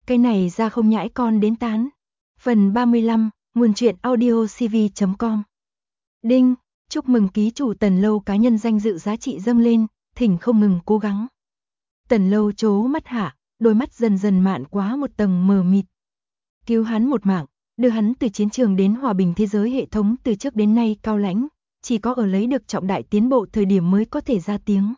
Cái này ra không nhãi con đến tán. Phần 35, nguồn truyện audiocv.com. Đinh, chúc mừng ký chủ Tần Lâu cá nhân danh dự giá trị dâng lên, thỉnh không ngừng cố gắng. Tần Lâu trố mắt hạ, đôi mắt dần dần mạn quá một tầng mờ mịt. Cứu hắn một mạng, đưa hắn từ chiến trường đến hòa bình thế giới, hệ thống từ trước đến nay cao lãnh, chỉ có ở lấy được trọng đại tiến bộ thời điểm mới có thể ra tiếng.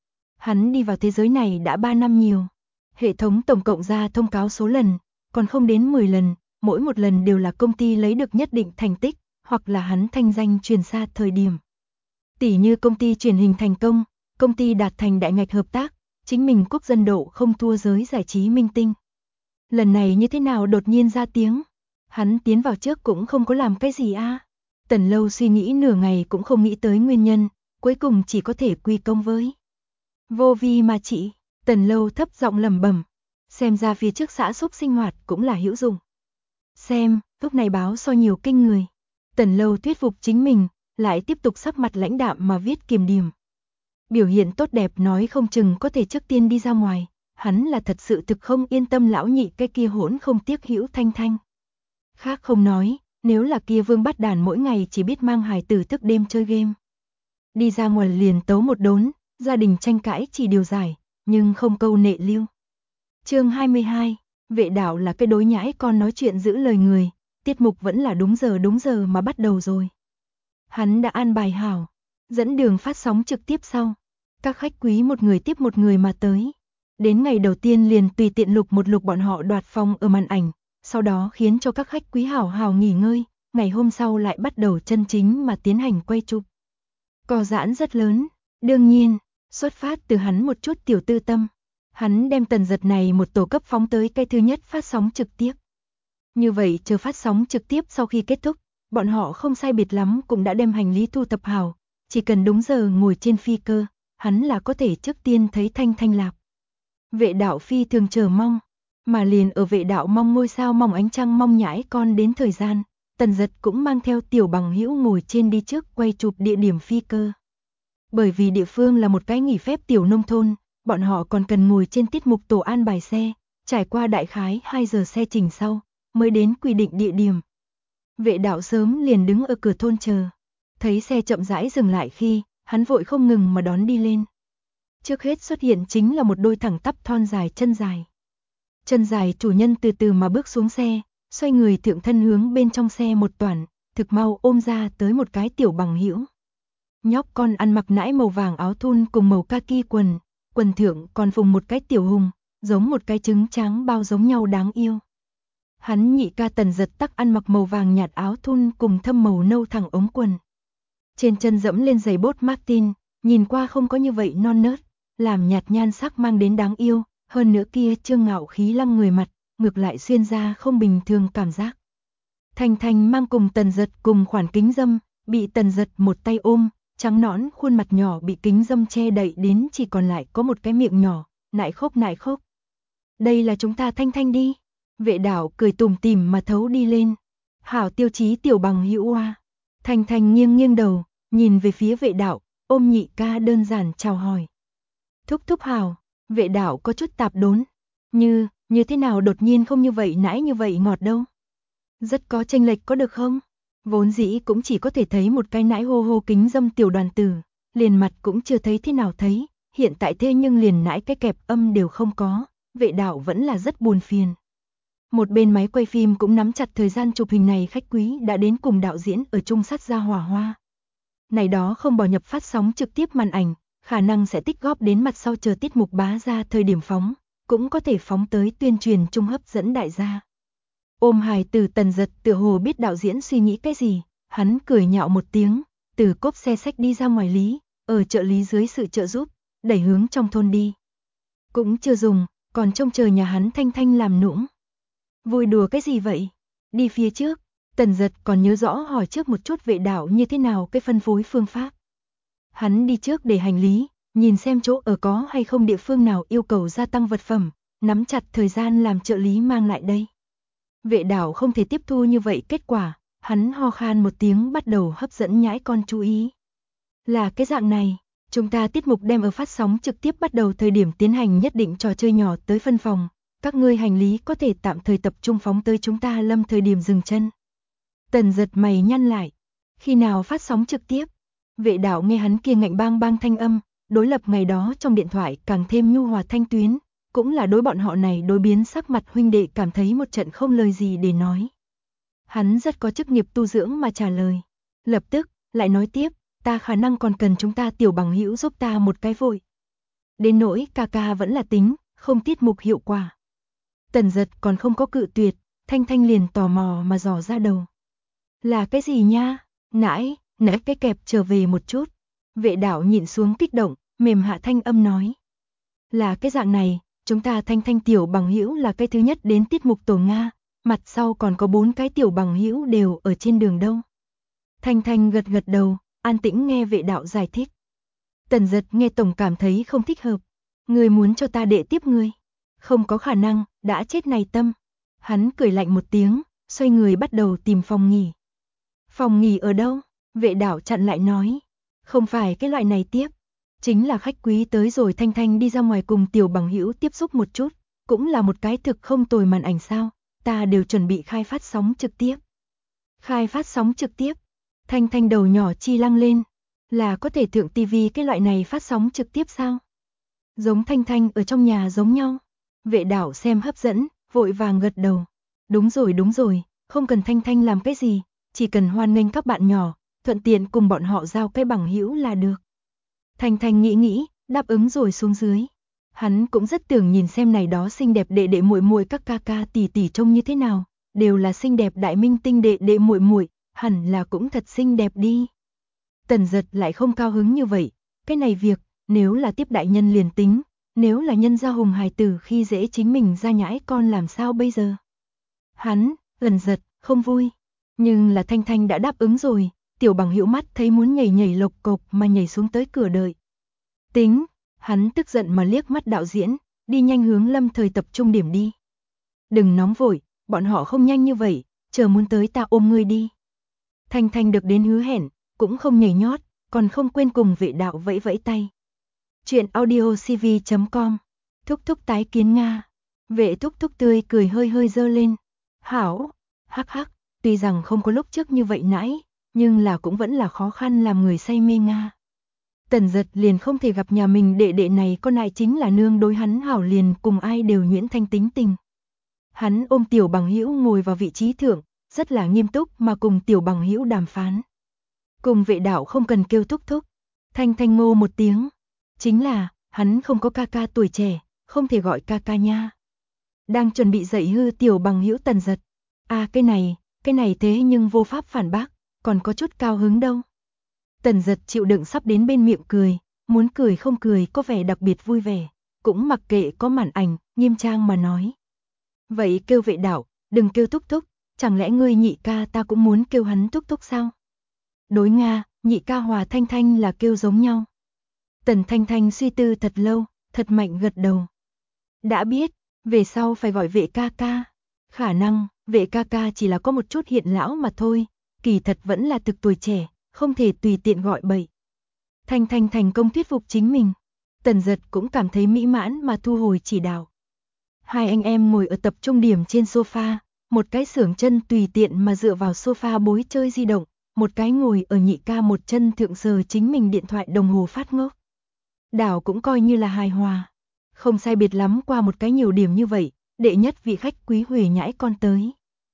Hắn đi vào thế giới này đã 3 năm nhiều. Hệ thống tổng cộng ra thông cáo số lần, còn không đến 10 lần, mỗi một lần đều là công ty lấy được nhất định thành tích, hoặc là hắn thanh danh truyền xa thời điểm. Tỉ như công ty truyền hình thành công, công ty đạt thành đại ngạch hợp tác, chính mình quốc dân độ không thua giới giải trí minh tinh. Lần này như thế nào đột nhiên ra tiếng? Hắn tiến vào trước cũng không có làm cái gì a. Tần Lâu suy nghĩ nửa ngày cũng không nghĩ tới nguyên nhân, cuối cùng chỉ có thể quy công với vô vi mà chị. Tần Lâu thấp giọng lẩm bẩm, xem ra phía trước xã xúc sinh hoạt cũng là hữu dụng. Xem, lúc này báo so nhiều kinh người. Tần Lâu thuyết phục chính mình, lại tiếp tục sắc mặt lãnh đạm mà viết kiềm điểm. Biểu hiện tốt đẹp nói không chừng có thể trước tiên đi ra ngoài, hắn là thật sự thực không yên tâm lão nhị cái kia hỗn không tiếc hữu Thanh Thanh. Khác không nói, nếu là kia Vương Bát Đàn mỗi ngày chỉ biết mang hài tử thức đêm chơi game. Đi ra ngoài liền tấu một đốn, gia đình tranh cãi chỉ điều giải, nhưng không câu nệ lưu. Chương 22, Vệ Đạo là cái đối nhãi con nói chuyện giữ lời người, tiết mục vẫn là đúng giờ mà bắt đầu rồi. Hắn đã an bài hảo, dẫn đường phát sóng trực tiếp sau. Các khách quý một người tiếp một người mà tới. Đến ngày đầu tiên liền tùy tiện lục một lục bọn họ đoạt phong ở màn ảnh, sau đó khiến cho các khách quý hảo hảo nghỉ ngơi, ngày hôm sau lại bắt đầu chân chính mà tiến hành quay chụp. Cò giãn rất lớn, đương nhiên, xuất phát từ hắn một chút tiểu tư tâm. Hắn đem Tần Giật này một tổ cấp phóng tới cái thứ nhất phát sóng trực tiếp. Như vậy chờ phát sóng trực tiếp sau khi kết thúc, bọn họ không sai biệt lắm cũng đã đem hành lý thu thập hảo, chỉ cần đúng giờ ngồi trên phi cơ, hắn là có thể trước tiên thấy Thanh Thanh Lạp. Vệ Đạo phi thường chờ mong, mà liền ở Vệ Đạo mong ngôi sao mong ánh trăng mong nhãi con đến thời gian, Tần Giật cũng mang theo tiểu bằng hữu ngồi trên đi trước quay chụp địa điểm phi cơ. Bởi vì địa phương là một cái nghỉ phép tiểu nông thôn, bọn họ còn cần ngồi trên tiết mục tổ an bài xe, trải qua đại khái 2 giờ xe trình sau, mới đến quy định địa điểm. Vệ Đạo sớm liền đứng ở cửa thôn chờ, thấy xe chậm rãi dừng lại khi, hắn vội không ngừng mà đón đi lên. Trước hết xuất hiện chính là một đôi thẳng tắp thon dài chân dài. Chân dài chủ nhân từ từ mà bước xuống xe, xoay người thượng thân hướng bên trong xe một toản, thực mau ôm ra tới một cái tiểu bằng hữu. Nhóc con ăn mặc nãi màu vàng áo thun cùng màu kaki quần, quần thượng còn phùng một cái tiểu hùng, giống một cái trứng trắng bao giống nhau đáng yêu. Hắn nhị ca Tần Giật tắc ăn mặc màu vàng nhạt áo thun cùng thâm màu nâu thẳng ống quần. Trên chân dẫm lên giày bốt Martin, nhìn qua không có như vậy non nớt, làm nhạt nhan sắc mang đến đáng yêu, hơn nữa kia trương ngạo khí lăng người mặt, ngược lại xuyên ra không bình thường cảm giác. Thanh Thanh mang cùng Tần Giật cùng khoản kính dâm, bị Tần Giật một tay ôm, trắng nõn khuôn mặt nhỏ bị kính dâm che đậy đến chỉ còn lại có một cái miệng nhỏ, nại khốc. Đây là chúng ta Thanh Thanh đi. Vệ Đạo cười tủm tỉm mà thấu đi lên. Hảo tiêu chí tiểu bằng hữu oa. Thanh Thanh nghiêng đầu, nhìn về phía Vệ Đạo, ôm nhị ca đơn giản chào hỏi. Thúc hảo. Vệ Đạo có chút tạp đốn. Như thế nào đột nhiên không như vậy nãy như vậy ngọt đâu. Rất có chênh lệch có được không? Vốn dĩ cũng chỉ có thể thấy một cái nãi hô kính dâm tiểu đoàn tử, liền mặt cũng chưa thấy thế nào thấy, hiện tại thế nhưng liền nãi cái kẹp âm đều không có, Vệ Đạo vẫn là rất buồn phiền. Một bên máy quay phim cũng nắm chặt thời gian chụp hình này, khách quý đã đến cùng đạo diễn ở chung sát ra hỏa hoa. Này đó không bỏ nhập phát sóng trực tiếp màn ảnh, khả năng sẽ tích góp đến mặt sau chờ tiết mục bá ra thời điểm phóng, cũng có thể phóng tới tuyên truyền chung hấp dẫn đại gia. Ôm hài từ Tần Giật tựa hồ biết đạo diễn suy nghĩ cái gì, hắn cười nhạo một tiếng, từ cốp xe xách đi ra ngoài lý, ở trợ lý dưới sự trợ giúp, đẩy hướng trong thôn đi. Cũng chưa dùng, còn trông chờ nhà hắn Thanh Thanh làm nũng. Vui đùa cái gì vậy? Đi phía trước, Tần Giật còn nhớ rõ hỏi trước một chút Vệ Đạo như thế nào cái phân phối phương pháp. Hắn đi trước để hành lý, nhìn xem chỗ ở có hay không địa phương nào yêu cầu gia tăng vật phẩm, nắm chặt thời gian làm trợ lý mang lại đây. Vệ Đạo không thể tiếp thu như vậy kết quả, hắn ho khan một tiếng bắt đầu hấp dẫn nhãi con chú ý. Là cái dạng này, chúng ta tiết mục đem ở phát sóng trực tiếp bắt đầu thời điểm tiến hành nhất định trò chơi nhỏ tới phân phòng, các ngươi hành lý có thể tạm thời tập trung phóng tới chúng ta lâm thời điểm dừng chân. Tần Giật mày nhăn lại. Khi nào phát sóng trực tiếp? Vệ Đạo nghe hắn kia ngạnh bang bang thanh âm, đối lập ngày đó trong điện thoại càng thêm nhu hòa thanh tuyến, cũng là đối bọn họ này đối biến sắc mặt huynh đệ cảm thấy một trận không lời gì để nói. Hắn rất có chức nghiệp tu dưỡng mà trả lời. Lập tức, lại nói tiếp, ta khả năng còn cần chúng ta tiểu bằng hữu giúp ta một cái vội. Đến nỗi ca ca vẫn là tính, không tiết mục hiệu quả. Tần Giật còn không có cự tuyệt, Thanh Thanh liền tò mò mà dò ra đầu. Là cái gì nha? Nãy cái kẹp trở về một chút. Vệ Đạo nhịn xuống kích động, mềm hạ thanh âm nói. Là cái dạng này, chúng ta Thanh Thanh tiểu bằng hữu là cái thứ nhất đến tiết mục tổ Nga, mặt sau còn có 4 cái tiểu bằng hữu đều ở trên đường đâu. Thanh Thanh gật gật đầu, an tĩnh nghe Vệ Đạo giải thích. Tần Giật nghe tổng cảm thấy không thích hợp. Người muốn cho ta đệ tiếp ngươi? Không có khả năng, đã chết này tâm. Hắn cười lạnh một tiếng, xoay người bắt đầu tìm phòng nghỉ. Phòng nghỉ ở đâu? Vệ Đạo chặn lại nói. Không phải cái loại này tiếp. Chính là khách quý tới rồi Thanh Thanh đi ra ngoài cùng tiểu bằng hữu tiếp xúc một chút. Cũng là một cái thực không tồi màn ảnh sao. Ta đều chuẩn bị khai phát sóng trực tiếp. Khai phát sóng trực tiếp. Thanh Thanh đầu nhỏ chi lăng lên. Là có thể thượng tivi cái loại này phát sóng trực tiếp sao? Giống Thanh Thanh ở trong nhà giống nhau. Vệ Đạo xem hấp dẫn, vội vàng gật đầu. Đúng rồi, không cần Thanh Thanh làm cái gì, chỉ cần hoan nghênh các bạn nhỏ, thuận tiện cùng bọn họ giao cái bằng hữu là được. Thanh Thanh nghĩ, đáp ứng rồi xuống dưới. Hắn cũng rất tưởng nhìn xem này đó xinh đẹp đệ đệ muội muội các ca ca tỷ tỷ trông như thế nào, đều là xinh đẹp đại minh tinh đệ đệ muội muội, hẳn là cũng thật xinh đẹp đi. Tần Giật lại không cao hứng như vậy, cái này việc, nếu là tiếp đại nhân liền tính, nếu là nhân gia hùng hài tử khi dễ chính mình ra nhãi con làm sao bây giờ? Hắn, Tần Giật, không vui, nhưng là Thanh Thanh đã đáp ứng rồi, tiểu bằng hữu mắt thấy muốn nhảy lộc cộc mà nhảy xuống tới cửa đợi. Tính, hắn tức giận mà liếc mắt đạo diễn, đi nhanh hướng lâm thời tập trung điểm đi. Đừng nóng vội, bọn họ không nhanh như vậy, chờ muốn tới ta ôm ngươi đi. Thanh Thanh được đến hứa hẹn, cũng không nhảy nhót, còn không quên cùng Vệ Đạo vẫy vẫy tay. Chuyện audiocv.com. Thúc thúc tái kiến Nga. Vệ thúc thúc tươi cười hơi dơ lên. Hảo, hắc, tuy rằng không có lúc trước như vậy nãy, nhưng là cũng vẫn là khó khăn làm người say mê Nga. Tần Giật liền không thể gặp nhà mình đệ đệ này con lại chính là nương đối hắn hảo liền cùng ai đều nhuyễn thanh tính tình. Hắn ôm tiểu bằng hữu ngồi vào vị trí thượng, rất là nghiêm túc mà cùng tiểu bằng hữu đàm phán. Cùng Vệ Đạo không cần kêu thúc thúc, Thanh Thanh ngô một tiếng. Chính là, hắn không có ca ca tuổi trẻ, không thể gọi ca ca nha. Đang chuẩn bị dạy hư tiểu bằng hữu Tần Giật. À cái này thế nhưng vô pháp phản bác, còn có chút cao hứng đâu. Tần Giật chịu đựng sắp đến bên miệng cười, muốn cười không cười có vẻ đặc biệt vui vẻ, cũng mặc kệ có màn ảnh, nghiêm trang mà nói. Vậy kêu Vệ Đạo, đừng kêu thúc thúc, chẳng lẽ ngươi nhị ca ta cũng muốn kêu hắn thúc thúc sao? Đối Nga, nhị ca hòa Thanh Thanh là kêu giống nhau. Tần Thanh Thanh suy tư thật lâu, thật mạnh gật đầu. Đã biết, về sau phải gọi Vệ ca ca. Khả năng, Vệ ca ca chỉ là có một chút hiện lão mà thôi, kỳ thật vẫn là thực tuổi trẻ, không thể tùy tiện gọi bậy. Thanh Thanh thành công thuyết phục chính mình. Tần Giật cũng cảm thấy mỹ mãn mà thu hồi chỉ đạo. Hai anh em ngồi ở tập trung điểm trên sofa, một cái xưởng chân tùy tiện mà dựa vào sofa bối chơi di động, một cái ngồi ở nhị ca một chân thượng sờ chính mình điện thoại đồng hồ phát ngốc. Đảo cũng coi như là hài hòa. Không sai biệt lắm qua một cái nhiều điểm như vậy, đệ nhất vị khách quý Huệ nhãi con tới.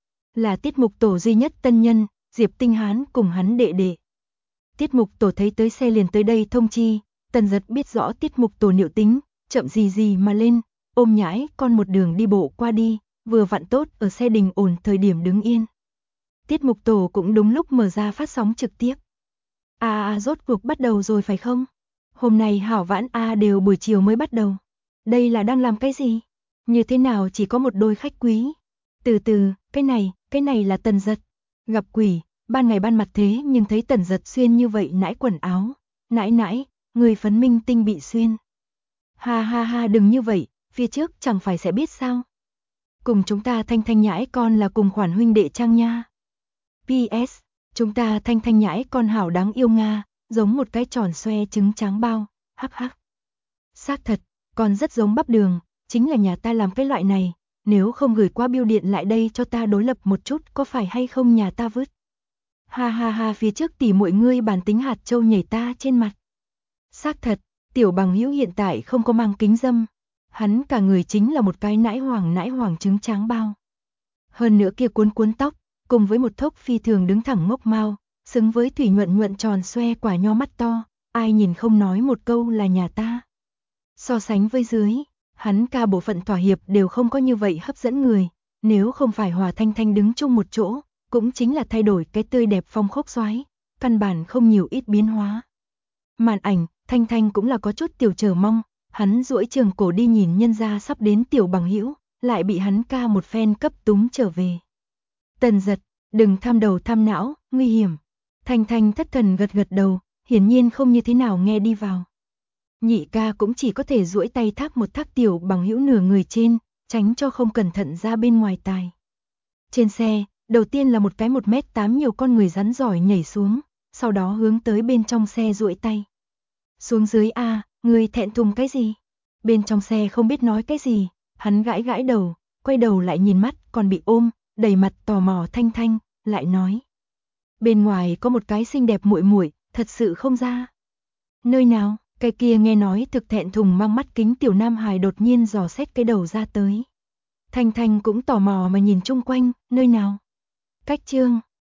Là tiết mục tổ duy nhất tân nhân, Diệp Tinh Hán cùng hắn đệ đệ. Tiết mục tổ thấy tới xe liền tới đây thông chi, Tần Giật biết rõ tiết mục tổ liệu tính, chậm gì mà lên, ôm nhãi con một đường đi bộ qua đi, vừa vặn tốt ở xe đình ổn thời điểm đứng yên. Tiết mục tổ cũng đúng lúc mở ra phát sóng trực tiếp. Rốt cuộc bắt đầu rồi phải không? Hôm nay hảo vãn đều buổi chiều mới bắt đầu. Đây là đang làm cái gì? Như thế nào chỉ có một đôi khách quý? Từ từ, cái này là Tần Giật. Gặp quỷ, ban ngày ban mặt thế nhưng thấy Tần Giật xuyên như vậy nãi quần áo. Nãi, người phấn minh tinh bị xuyên. Ha đừng như vậy, phía trước chẳng phải sẽ biết sao? Cùng chúng ta Thanh Thanh nhãi con là cùng khoản huynh đệ trang nha. PS, chúng ta Thanh Thanh nhãi con hảo đáng yêu Nga, giống một cái tròn xoe trứng tráng bao, hắc. Xác thật, còn rất giống bắp đường, chính là nhà ta làm cái loại này, nếu không gửi qua bưu điện lại đây cho ta đối lập một chút có phải hay không nhà ta vứt. Ha ha ha, phía trước tỉ muội ngươi bản tính hạt châu nhảy ta trên mặt. Xác thật, Tiểu Bằng Hữu hiện tại không có mang kính dâm, hắn cả người chính là một cái nãi hoàng trứng tráng bao. Hơn nữa kia cuốn cuốn tóc, cùng với một thốc phi thường đứng thẳng ngốc mao, xứng với thủy nhuận nhuận tròn xoe quả nho mắt to, ai nhìn không nói một câu là nhà ta. So sánh với dưới, hắn ca bộ phận thỏa hiệp đều không có như vậy hấp dẫn người, nếu không phải Hòa Thanh Thanh đứng chung một chỗ, cũng chính là thay đổi cái tươi đẹp phong khốc xoái, căn bản không nhiều ít biến hóa. Màn ảnh, Thanh Thanh cũng là có chút tiểu chờ mong, hắn duỗi trường cổ đi nhìn nhân gia sắp đến Tiểu Bằng Hữu, lại bị hắn ca một phen cấp túng trở về. Tần Giật, đừng tham đầu tham não, nguy hiểm. Thanh Thanh thất thần gật gật đầu, hiển nhiên không như thế nào nghe đi vào. Nhị ca cũng chỉ có thể duỗi tay thác một thác Tiểu Bằng Hữu nửa người trên, tránh cho không cẩn thận ra bên ngoài tài. Trên xe, đầu tiên là một cái 1m8 nhiều con người rắn giỏi nhảy xuống, sau đó hướng tới bên trong xe duỗi tay. Xuống dưới a, người thẹn thùng cái gì? Bên trong xe không biết nói cái gì, hắn gãi gãi đầu, quay đầu lại nhìn mắt còn bị ôm, đầy mặt tò mò Thanh Thanh, lại nói. Bên ngoài có một cái xinh đẹp muội muội, thật sự không ra. Nơi nào? Cái kia nghe nói thực thẹn thùng mang mắt kính tiểu nam hài đột nhiên dò xét cái đầu ra tới. Thanh Thanh cũng tò mò mà nhìn chung quanh, nơi nào? Cách Trương,